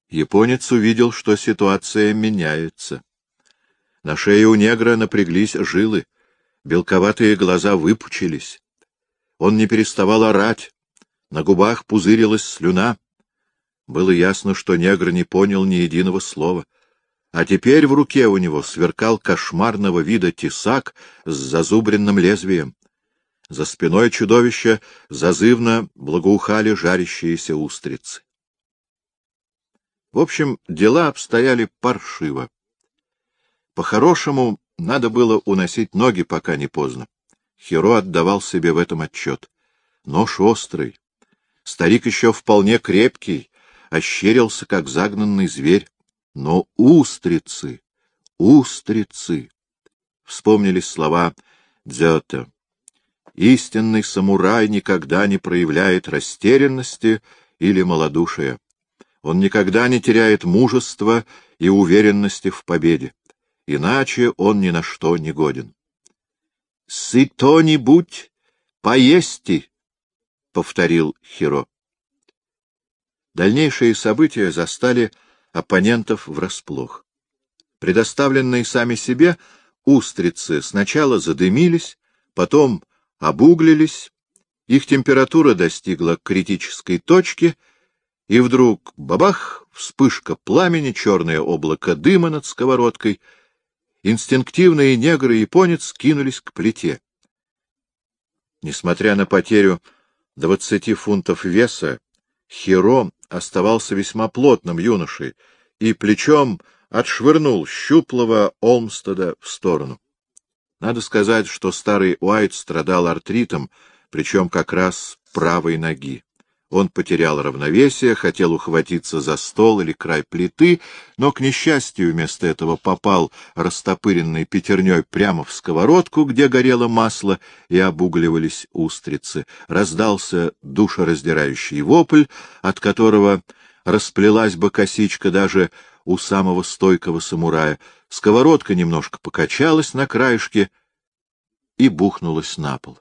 Японец увидел, что ситуация меняется. На шее у негра напряглись жилы, белковатые глаза выпучились. Он не переставал орать, на губах пузырилась слюна. Было ясно, что негр не понял ни единого слова. А теперь в руке у него сверкал кошмарного вида тесак с зазубренным лезвием. За спиной чудовища зазывно благоухали жарящиеся устрицы. В общем, дела обстояли паршиво. По-хорошему, надо было уносить ноги, пока не поздно. Хиро отдавал себе в этом отчет. Нож острый. Старик еще вполне крепкий, ощерился, как загнанный зверь. Но устрицы, устрицы! Вспомнились слова Дзёте. Истинный самурай никогда не проявляет растерянности или малодушия. Он никогда не теряет мужества и уверенности в победе. Иначе он ни на что не годен. — Сыто-нибудь поести, — повторил Хиро. Дальнейшие события застали оппонентов врасплох. Предоставленные сами себе, устрицы сначала задымились, потом обуглились, их температура достигла критической точки, и вдруг — бабах! Вспышка пламени, черное облако дыма над сковородкой. Инстинктивные негр и японец кинулись к плите. Несмотря на потерю 20 фунтов веса, Хиро оставался весьма плотным юношей и плечом отшвырнул щуплого Олмстеда в сторону. Надо сказать, что старый Уайт страдал артритом, причем как раз правой ноги. Он потерял равновесие, хотел ухватиться за стол или край плиты, но, к несчастью, вместо этого попал растопыренной пятерней прямо в сковородку, где горело масло и обугливались устрицы. Раздался душераздирающий вопль, от которого расплелась бы косичка даже у самого стойкого самурая. Сковородка немножко покачалась на краешке и бухнулась на пол.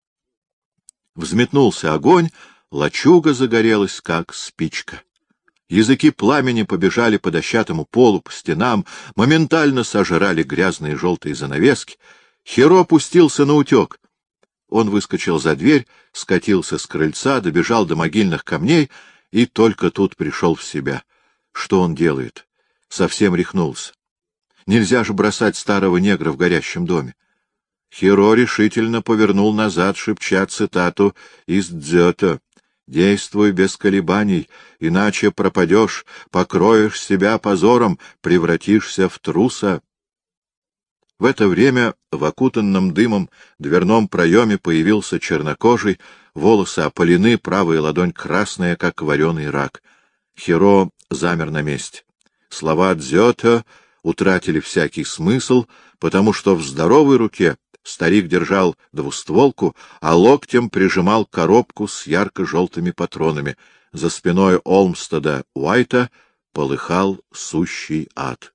Взметнулся огонь, лачуга загорелась, как спичка. Языки пламени побежали по дощатому полу, по стенам, моментально сожрали грязные желтые занавески. Хиро пустился наутек. Он выскочил за дверь, скатился с крыльца, добежал до могильных камней и только тут пришел в себя. Что он делает? Совсем рехнулся. Нельзя же бросать старого негра в горящем доме. Хиро решительно повернул назад, шепча цитату из Дзёте. «Действуй без колебаний, иначе пропадешь, покроешь себя позором, превратишься в труса». В это время в окутанном дымом дверном проеме появился чернокожий, волосы опалены, правая ладонь красная, как вареный рак. Хиро замер на месте. Слова Дзёте утратили всякий смысл, потому что в здоровой руке старик держал двустволку, а локтем прижимал коробку с ярко-желтыми патронами. За спиной Олмстеда Уайта полыхал сущий ад.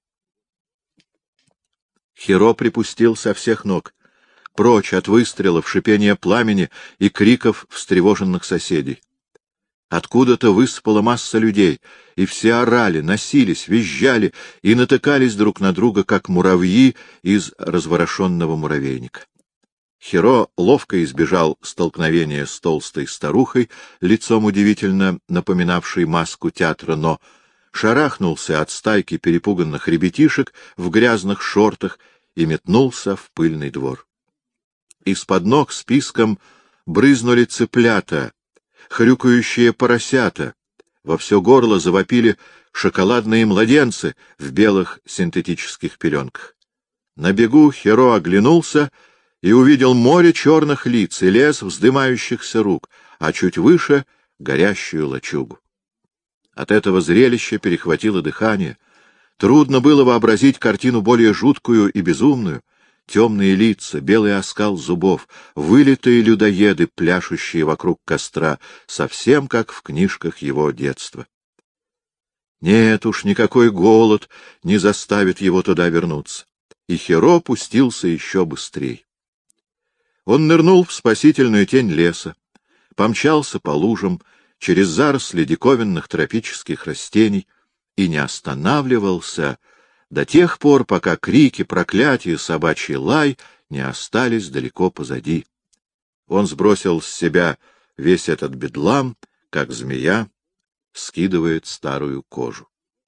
Хиро припустил со всех ног, прочь от выстрелов, шипения пламени и криков встревоженных соседей. Откуда-то высыпала масса людей, и все орали, носились, визжали и натыкались друг на друга, как муравьи из разворошенного муравейника. Хиро ловко избежал столкновения с толстой старухой, лицом удивительно напоминавшей маску театра, но шарахнулся от стайки перепуганных ребятишек в грязных шортах и метнулся в пыльный двор. Из-под ног списком брызнули цыплята, хрюкающие поросята, во все горло завопили шоколадные младенцы в белых синтетических пеленках. На бегу Хиро оглянулся и увидел море черных лиц и лес вздымающихся рук, а чуть выше — горящую лачугу. От этого зрелища перехватило дыхание. Трудно было вообразить картину более жуткую и безумную. Темные лица, белый оскал зубов, вылитые людоеды, пляшущие вокруг костра, совсем как в книжках его детства. Нет уж, никакой голод не заставит его туда вернуться. И Хиро пустился еще быстрее. Он нырнул в спасительную тень леса, помчался по лужам, через заросли диковинных тропических растений и не останавливался до тех пор, пока крики, проклятия, собачий лай не остались далеко позади. Он сбросил с себя весь этот бедлам, как змея скидывает старую кожу.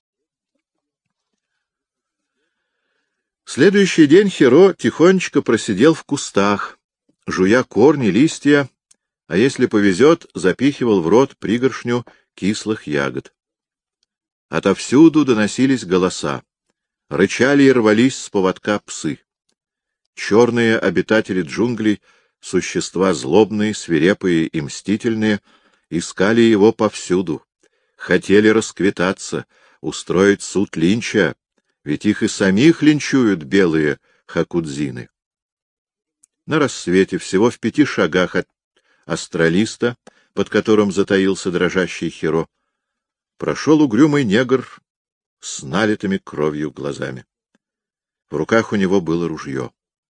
Следующий день Хиро тихонечко просидел в кустах, жуя корни, листья, а если повезет, запихивал в рот пригоршню кислых ягод. Отовсюду доносились голоса. Рычали и рвались с поводка псы. Черные обитатели джунглей, существа злобные, свирепые и мстительные, искали его повсюду, хотели расквитаться, устроить суд линча, ведь их и самих линчуют белые хакудзины. На рассвете, всего в 5 шагах от астралиста, под которым затаился дрожащий Хиро, прошел угрюмый негр с налитыми кровью глазами. В руках у него было ружье.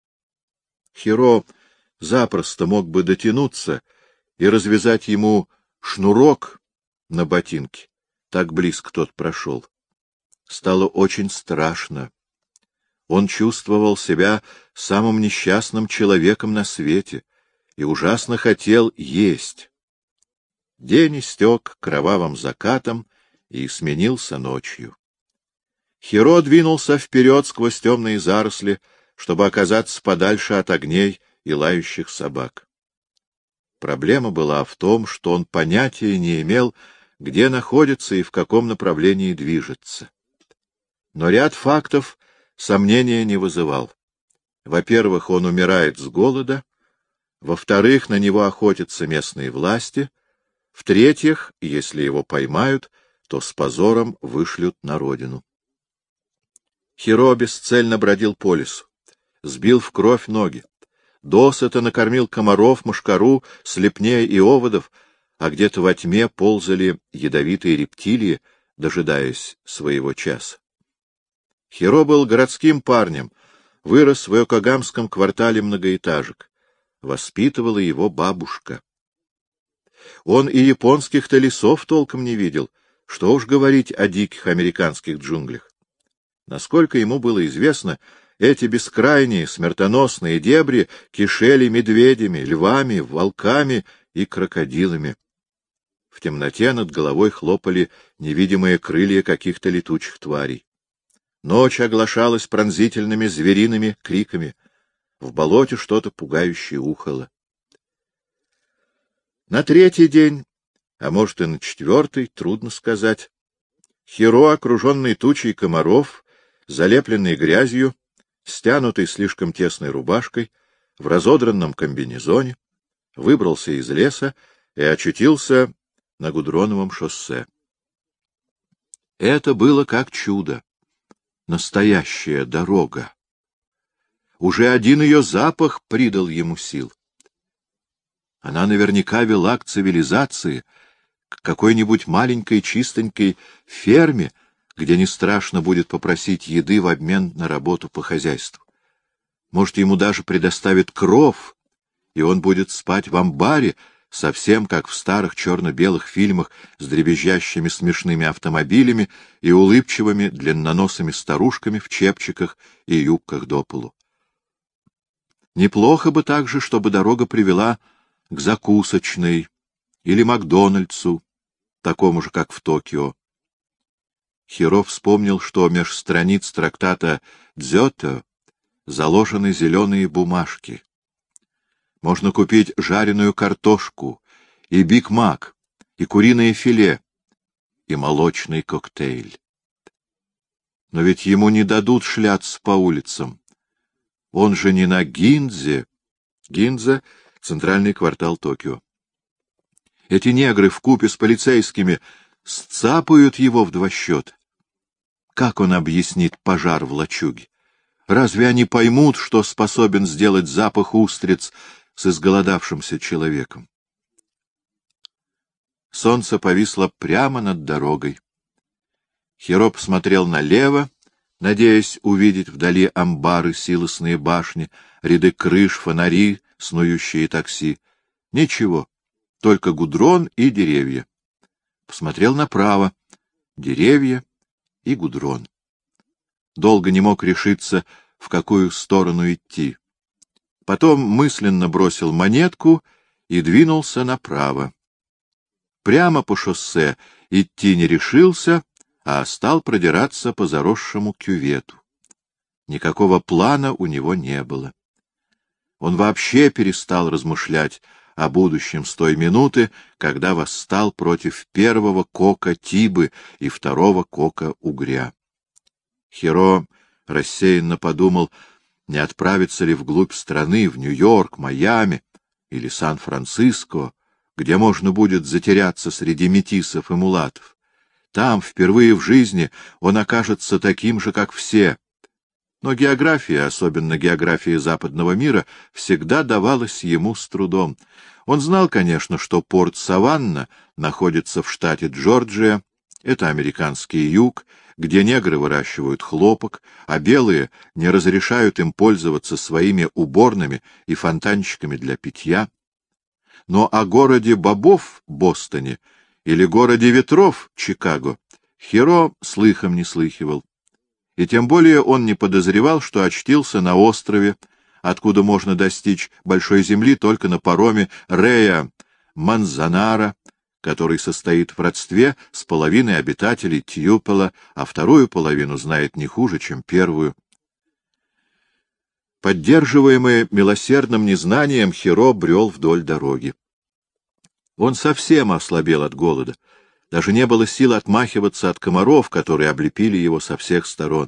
Хиро запросто мог бы дотянуться и развязать ему шнурок на ботинке. Так близко тот прошел. Стало очень страшно. Он чувствовал себя самым несчастным человеком на свете и ужасно хотел есть. День истек кровавым закатом и сменился ночью. Хиро двинулся вперед сквозь темные заросли, чтобы оказаться подальше от огней и лающих собак. Проблема была в том, что он понятия не имел, где находится и в каком направлении движется. Но ряд фактов сомнения не вызывал. Во-первых, он умирает с голода. Во-вторых, на него охотятся местные власти. В-третьих, если его поймают, то с позором вышлют на родину. Хиро бесцельно бродил по лесу, сбил в кровь ноги, досыта накормил комаров, мошкару, слепней и оводов, а где-то во тьме ползали ядовитые рептилии, дожидаясь своего часа. Хиро был городским парнем, вырос в Йокогамском квартале многоэтажек. Воспитывала его бабушка. Он и японских-то лесов толком не видел, что уж говорить о диких американских джунглях. Насколько ему было известно, эти бескрайние смертоносные дебри кишели медведями, львами, волками и крокодилами. В темноте над головой хлопали невидимые крылья каких-то летучих тварей. Ночь оглашалась пронзительными звериными криками. В болоте что-то пугающе ухало. На 3-й день, а может и на 4-й, трудно сказать, Хиро, окруженный тучей комаров, залепленный грязью, стянутый слишком тесной рубашкой, в разодранном комбинезоне, выбрался из леса и очутился на Гудроновом шоссе. Это было как чудо. Настоящая дорога. Уже один ее запах придал ему сил. Она наверняка вела к цивилизации, к какой-нибудь маленькой чистенькой ферме, где не страшно будет попросить еды в обмен на работу по хозяйству. Может, ему даже предоставят кров, и он будет спать в амбаре, совсем как в старых черно-белых фильмах с дребезжащими смешными автомобилями и улыбчивыми длинноносыми старушками в чепчиках и юбках до полу. Неплохо бы также, чтобы дорога привела к закусочной или Макдональдсу, такому же, как в Токио. Хиро вспомнил, что меж страниц трактата «Дзёто» заложены зеленые бумажки. Можно купить жареную картошку, и Биг Мак, и куриное филе, и молочный коктейль. Но ведь ему не дадут шляться по улицам. Он же не на Гиндзе. Гиндза — центральный квартал Токио. Эти негры вкупе с полицейскими сцапают его в 2 счета. Как он объяснит пожар в лачуге? Разве они поймут, что способен сделать запах устриц с изголодавшимся человеком? Солнце повисло прямо над дорогой. Хиро посмотрел налево, надеясь увидеть вдали амбары, силосные башни, ряды крыш, фонари, снующие такси. Ничего, только гудрон и деревья. Посмотрел направо. Деревья и Гудрон. Долго не мог решиться, в какую сторону идти. Потом мысленно бросил монетку и двинулся направо. Прямо по шоссе идти не решился, а стал продираться по заросшему кювету. Никакого плана у него не было. Он вообще перестал размышлять о будущем с той минуты, когда восстал против первого кока Тибы и второго кока Угря. Хиро рассеянно подумал, не отправиться ли вглубь страны, в Нью-Йорк, Майами или Сан-Франциско, где можно будет затеряться среди метисов и мулатов. Там, впервые в жизни, он окажется таким же, как все. Но география, особенно география западного мира, всегда давалась ему с трудом. Он знал, конечно, что порт Саванна находится в штате Джорджия, это американский юг, где негры выращивают хлопок, а белые не разрешают им пользоваться своими уборными и фонтанчиками для питья. Но о городе бобов Бостоне или городе ветров Чикаго Хиро слыхом не слыхивал. И тем более он не подозревал, что очтился на острове, откуда можно достичь большой земли только на пароме Рея Манзанара, который состоит в родстве с половиной обитателей Тьюпола, а вторую половину знает не хуже, чем первую. Поддерживаемый милосердным незнанием, Хиро брел вдоль дороги. Он совсем ослабел от голода. Даже не было сил отмахиваться от комаров, которые облепили его со всех сторон.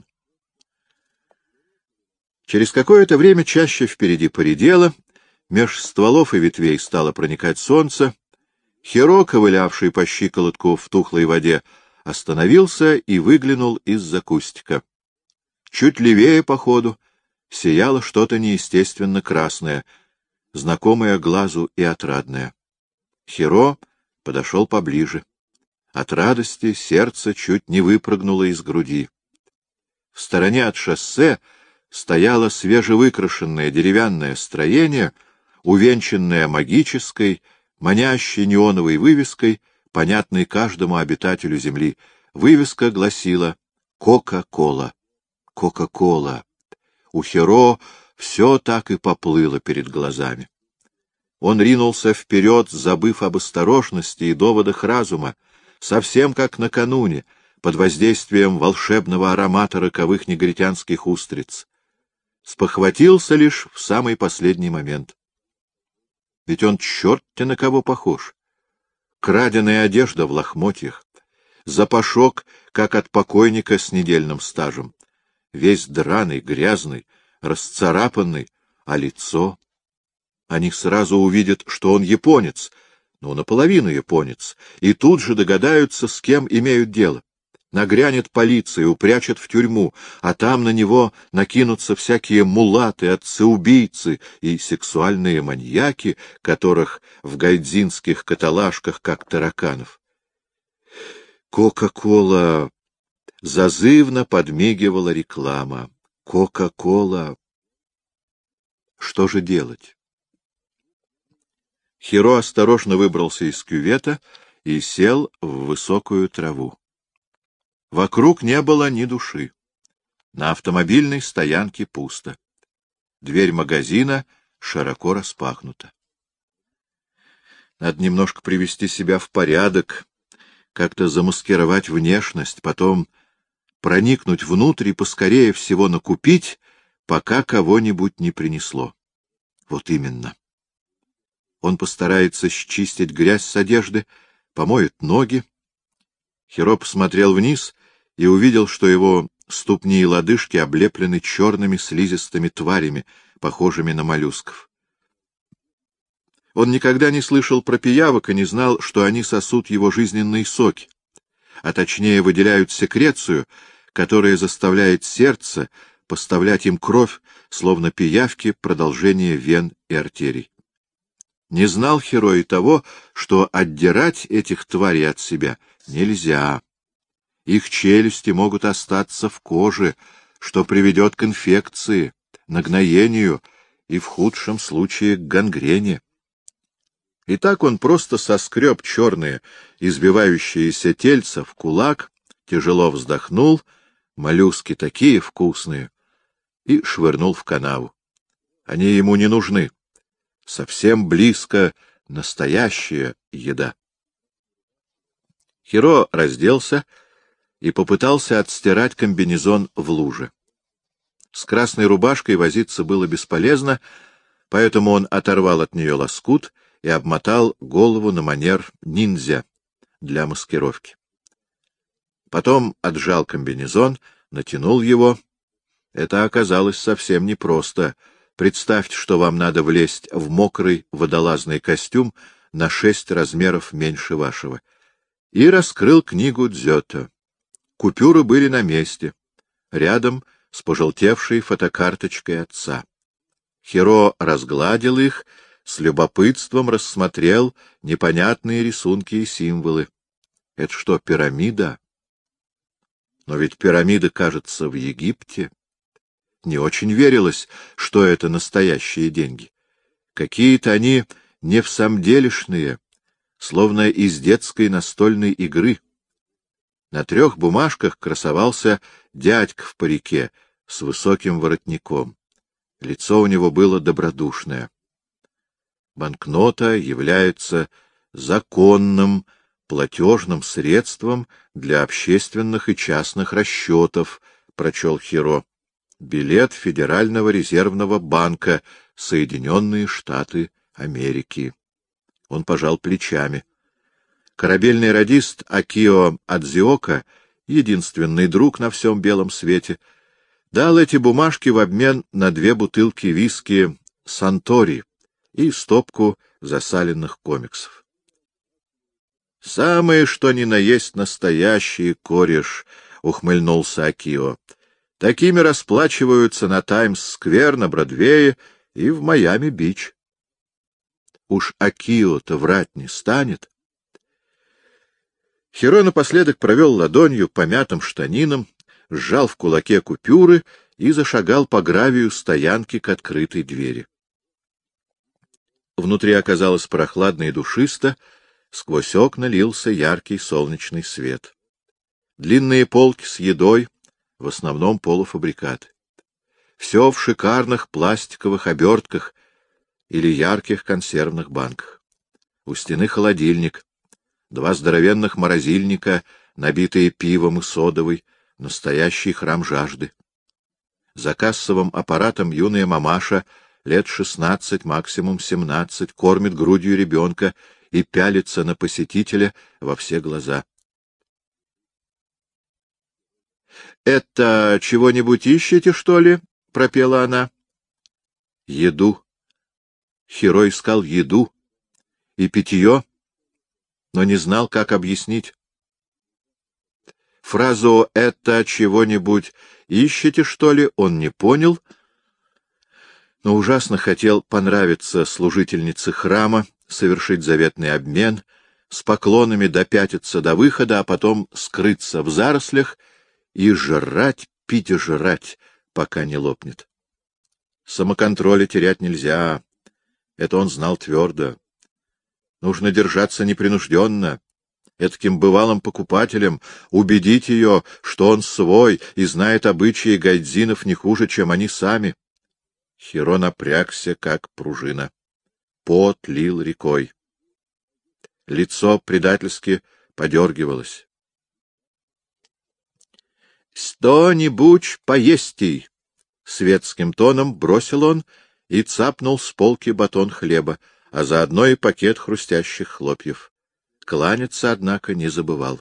Через какое-то время чаще впереди поредело, меж стволов и ветвей стало проникать солнце. Хиро, ковылявший по щиколотку в тухлой воде, остановился и выглянул из-за кустика. Чуть левее по ходу сияло что-то неестественно красное, знакомое глазу и отрадное. Хиро подошел поближе. От радости сердце чуть не выпрыгнуло из груди. В стороне от шоссе стояло свежевыкрашенное деревянное строение, увенчанное магической, манящей неоновой вывеской, понятной каждому обитателю земли. Вывеска гласила «Кока-кола». Кока-кола. У Хиро все так и поплыло перед глазами. Он ринулся вперед, забыв об осторожности и доводах разума, совсем как накануне, под воздействием волшебного аромата роковых негритянских устриц. Спохватился лишь в самый последний момент. Ведь он черт-те на кого похож. Краденая одежда в лохмотьях, запашок, как от покойника с недельным стажем, весь драный, грязный, расцарапанный, а лицо... Они сразу увидят, что он японец, но наполовину японец, и тут же догадаются, с кем имеют дело. Нагрянет полиция, упрячет в тюрьму, а там на него накинутся всякие мулаты, отцы-убийцы и сексуальные маньяки, которых в гайдзинских каталажках как тараканов. Кока-кола! Зазывно подмигивала реклама. Кока-кола! Что же делать? Хиро осторожно выбрался из кювета и сел в высокую траву. Вокруг не было ни души. На автомобильной стоянке пусто. Дверь магазина широко распахнута. Надо немножко привести себя в порядок, как-то замаскировать внешность, потом проникнуть внутрь и поскорее всего накупить, пока кого-нибудь не принесло. Вот именно. Он постарается счистить грязь с одежды, помоет ноги. Хиро посмотрел вниз и увидел, что его ступни и лодыжки облеплены черными слизистыми тварями, похожими на моллюсков. Он никогда не слышал про пиявок и не знал, что они сосут его жизненные соки, а точнее выделяют секрецию, которая заставляет сердце поставлять им кровь, словно пиявки, продолжение вен и артерий. Не знал Хиро и того, что отдирать этих тварей от себя нельзя. Их челюсти могут остаться в коже, что приведет к инфекции, нагноению и, в худшем случае, к гангрене. И так он просто соскреб черные, избивающиеся тельца в кулак тяжело вздохнул, моллюски такие вкусные, и швырнул в канаву. Они ему не нужны. Совсем близко настоящая еда. Хиро разделся и попытался отстирать комбинезон в луже. С красной рубашкой возиться было бесполезно, поэтому он оторвал от нее лоскут и обмотал голову на манер ниндзя для маскировки. Потом отжал комбинезон, натянул его. Это оказалось совсем непросто. Представьте, что вам надо влезть в мокрый водолазный костюм на 6 размеров меньше вашего. И раскрыл книгу Дзёто. Купюры были на месте, рядом с пожелтевшей фотокарточкой отца. Хиро разгладил их, с любопытством рассмотрел непонятные рисунки и символы. Это что, пирамида? Но ведь пирамида, кажется, в Египте. Не очень верилось, что это настоящие деньги. Какие-то они невсамделишные, словно из детской настольной игры. На 3 бумажках красовался дядька в парике с высоким воротником. Лицо у него было добродушное. Банкнота является законным платежным средством для общественных и частных расчетов, прочел Хиро. Билет Федерального резервного банка, Соединенные Штаты Америки. Он пожал плечами. Корабельный радист Акио Адзиока, единственный друг на всем белом свете, дал эти бумажки в обмен на 2 бутылки виски «Сантори» и стопку засаленных комиксов. — Самое, что ни на есть настоящий кореш, — ухмыльнулся Акио. — Такими расплачиваются на Таймс-сквер, на Бродвее и в Майами-Бич. Уж Акио-то врать не станет. Хиро напоследок провел ладонью по мятым штанинам, сжал в кулаке купюры и зашагал по гравию стоянки к открытой двери. Внутри оказалось прохладно и душисто, сквозь окна лился яркий солнечный свет. Длинные полки с едой, в основном полуфабрикаты. Все в шикарных пластиковых обертках или ярких консервных банках. У стены холодильник, 2 здоровенных морозильника, набитые пивом и содовой, настоящий храм жажды. За кассовым аппаратом юная мамаша, лет 16, максимум 17, кормит грудью ребенка и пялится на посетителя во все глаза. — Это чего-нибудь ищете, что ли? — пропела она. — Еду. Хиро искал еду и питье, но не знал, как объяснить. Фразу «это чего-нибудь ищете, что ли?» он не понял, но ужасно хотел понравиться служительнице храма, совершить заветный обмен, с поклонами допятиться до выхода, а потом скрыться в зарослях и жрать, пить и жрать, пока не лопнет. Самоконтроля терять нельзя, это он знал твердо. Нужно держаться непринужденно, этаким бывалым покупателем, убедить ее, что он свой и знает обычаи гайдзинов не хуже, чем они сами. Хиро напрягся, как пружина. Пот лил рекой. Лицо предательски подергивалось. — Что-нибудь поестей! — светским тоном бросил он и цапнул с полки батон хлеба, а заодно и пакет хрустящих хлопьев. Кланяться, однако, не забывал.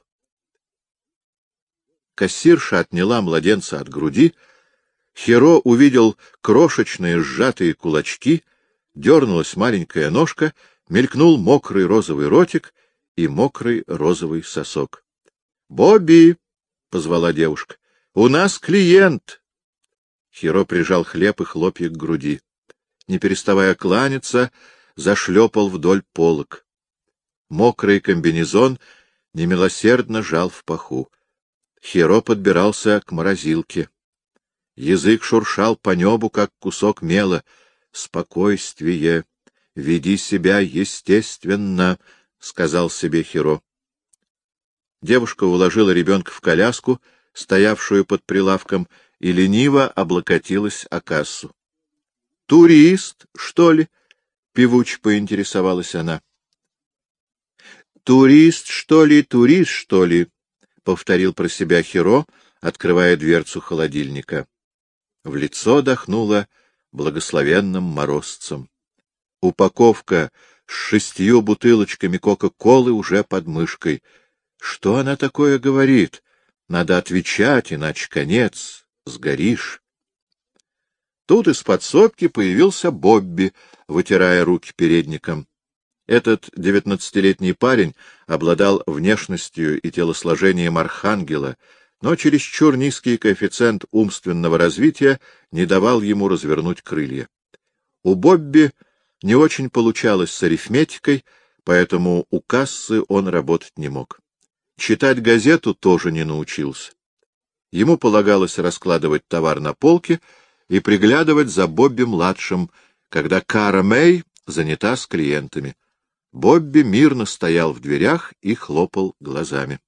Кассирша отняла младенца от груди. Хиро увидел крошечные сжатые кулачки, дернулась маленькая ножка, мелькнул мокрый розовый ротик и мокрый розовый сосок. — Бобби! — позвала девушка. — У нас клиент! Хиро прижал хлеб и хлопья к груди. Не переставая кланяться, зашлепал вдоль полок. Мокрый комбинезон немилосердно жал в паху. Хиро подбирался к морозилке. Язык шуршал по небу, как кусок мела. «Спокойствие! Веди себя естественно!» — сказал себе Хиро. Девушка уложила ребенка в коляску, стоявшую под прилавком, и лениво облокотилась о кассу. — Турист, что ли? — певуч поинтересовалась она. — Турист, что ли, турист, что ли? — повторил про себя Хиро, открывая дверцу холодильника. В лицо дохнуло благословенным морозцем. Упаковка с 6 бутылочками кока-колы уже под мышкой. Что она такое говорит? Надо отвечать, иначе конец, сгоришь. Тут из подсобки появился Бобби, вытирая руки передником. Этот 19-летний парень обладал внешностью и телосложением архангела, но чересчур низкий коэффициент умственного развития не давал ему развернуть крылья. У Бобби не очень получалось с арифметикой, поэтому у кассы он работать не мог. Читать газету тоже не научился. Ему полагалось раскладывать товар на полке и приглядывать за Бобби-младшим, когда Кара Мэй занята с клиентами. Бобби мирно стоял в дверях и хлопал глазами.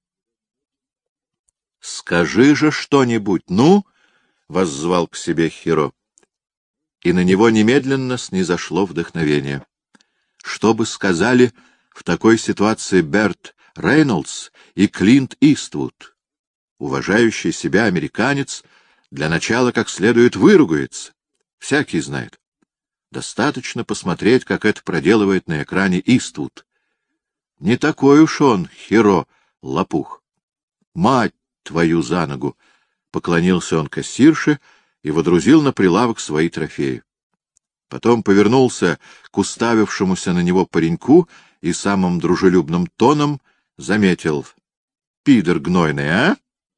— Скажи же что-нибудь, ну! — воззвал к себе Хиро. И на него немедленно снизошло вдохновение. Что бы сказали в такой ситуации Берт Рейнольдс и Клинт Иствуд? Уважающий себя американец для начала как следует выругается. Всякий знает. Достаточно посмотреть, как это проделывает на экране Иствуд. Не такой уж он, Хиро, лопух. Мать твою за ногу! Поклонился он кассирше и водрузил на прилавок свои трофеи. Потом повернулся к уставившемуся на него пареньку и самым дружелюбным тоном заметил: — Пидор гнойный, а?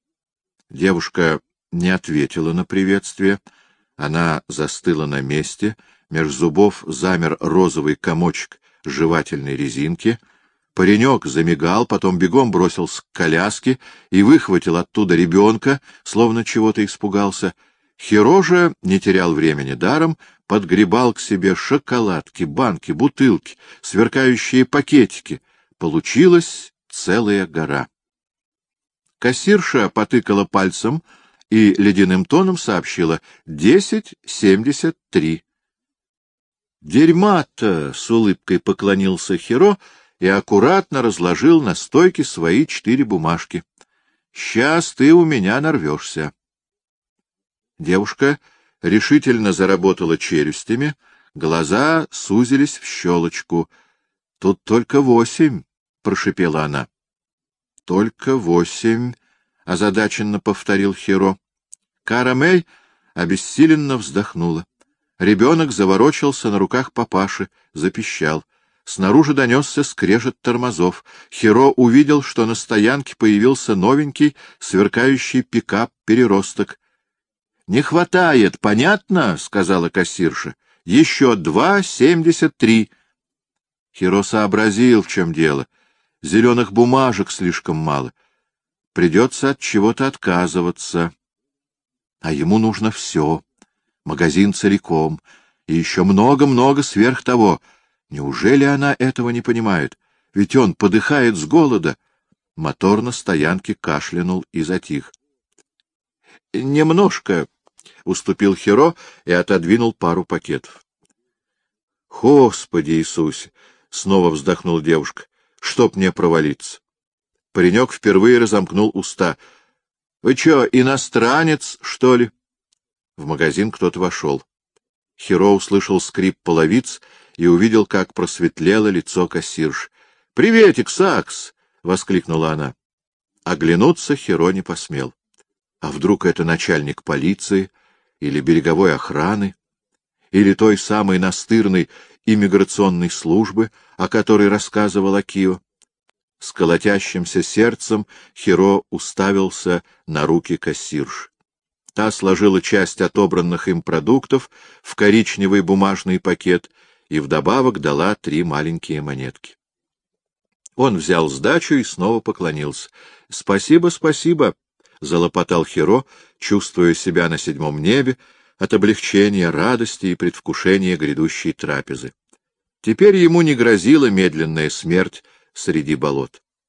Девушка не ответила на приветствие. Она застыла на месте, меж зубов замер розовый комочек жевательной резинки. Паренек замигал, потом бегом бросился к коляске и выхватил оттуда ребенка, словно чего-то испугался. Хиро же не терял времени даром, подгребал к себе шоколадки, банки, бутылки, сверкающие пакетики. Получилась целая гора. Кассирша потыкала пальцем и ледяным тоном сообщила: 10,73. «Дерьма-то!» — с улыбкой поклонился Хиро и аккуратно разложил на стойке свои 4 бумажки. «Сейчас ты у меня нарвешься». Девушка решительно заработала челюстями, глаза сузились в щелочку. — Тут только 8, — прошипела она. — Только 8, — озадаченно повторил Хиро. Кара Мэй обессиленно вздохнула. Ребенок заворочился на руках папаши, запищал. Снаружи донесся скрежет тормозов. Хиро увидел, что на стоянке появился новенький, сверкающий пикап-переросток. — Не хватает, понятно? — сказала кассирша. — Еще 2,73. Хиро сообразил, в чем дело. Зеленых бумажек слишком мало. Придется от чего-то отказываться. А ему нужно все. Магазин целиком. И еще много-много сверх того. Неужели она этого не понимает? Ведь он подыхает с голода. Мотор на стоянке кашлянул и затих. — Немножко, — уступил Хиро и отодвинул пару пакетов. — Господи Иисусе! — снова вздохнула девушка. — Чтоб мне провалиться! Паренек впервые разомкнул уста. — Вы что, иностранец, что ли? В магазин кто-то вошел. Хиро услышал скрип половиц и увидел, как просветлело лицо кассирши. — Приветик, Сакс! — воскликнула она. Оглянуться Хиро не посмел. А вдруг это начальник полиции или береговой охраны, или той самой настырной иммиграционной службы, о которой рассказывал Акио? С колотящимся сердцем Хиро уставился на руки кассирши. Та сложила часть отобранных им продуктов в коричневый бумажный пакет и вдобавок дала 3 маленькие монетки. Он взял сдачу и снова поклонился. — Спасибо, спасибо! — залопотал Хиро, чувствуя себя на 7-м небе от облегчения, радости и предвкушения грядущей трапезы. Теперь ему не грозила медленная смерть среди болот.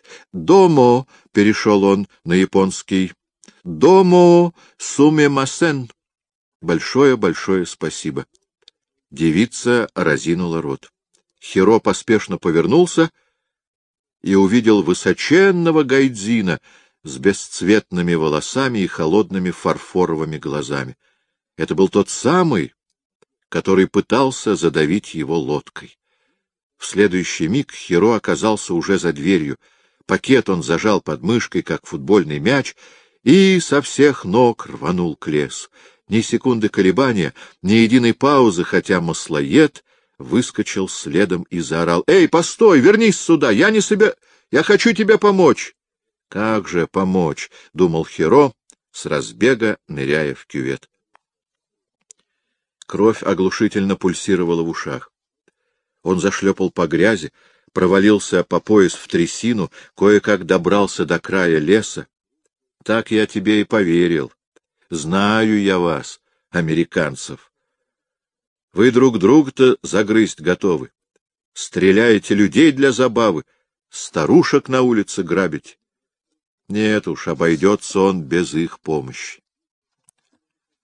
«Домо», — перешел он на японский, «домо сумемасен». Большое-большое спасибо. Девица разинула рот. Хиро поспешно повернулся и увидел высоченного гайдзина с бесцветными волосами и холодными фарфоровыми глазами. Это был тот самый, который пытался задавить его лодкой. В следующий миг Хиро оказался уже за дверью. Пакет он зажал под мышкой, как футбольный мяч, и со всех ног рванул к лесу. Ни секунды колебания, ни единой паузы, хотя маслоед выскочил следом и заорал: «Эй, постой, вернись сюда! Я хочу тебе помочь!» «Как же помочь?» — думал Хиро, с разбега ныряя в кювет. Кровь оглушительно пульсировала в ушах. Он зашлепал по грязи, провалился по пояс в трясину, кое-как добрался до края леса. «Так я тебе и поверил. Знаю я вас, американцев. Вы друг друга-то загрызть готовы. Стреляете людей для забавы, старушек на улице грабите. Нет уж, обойдется он без их помощи.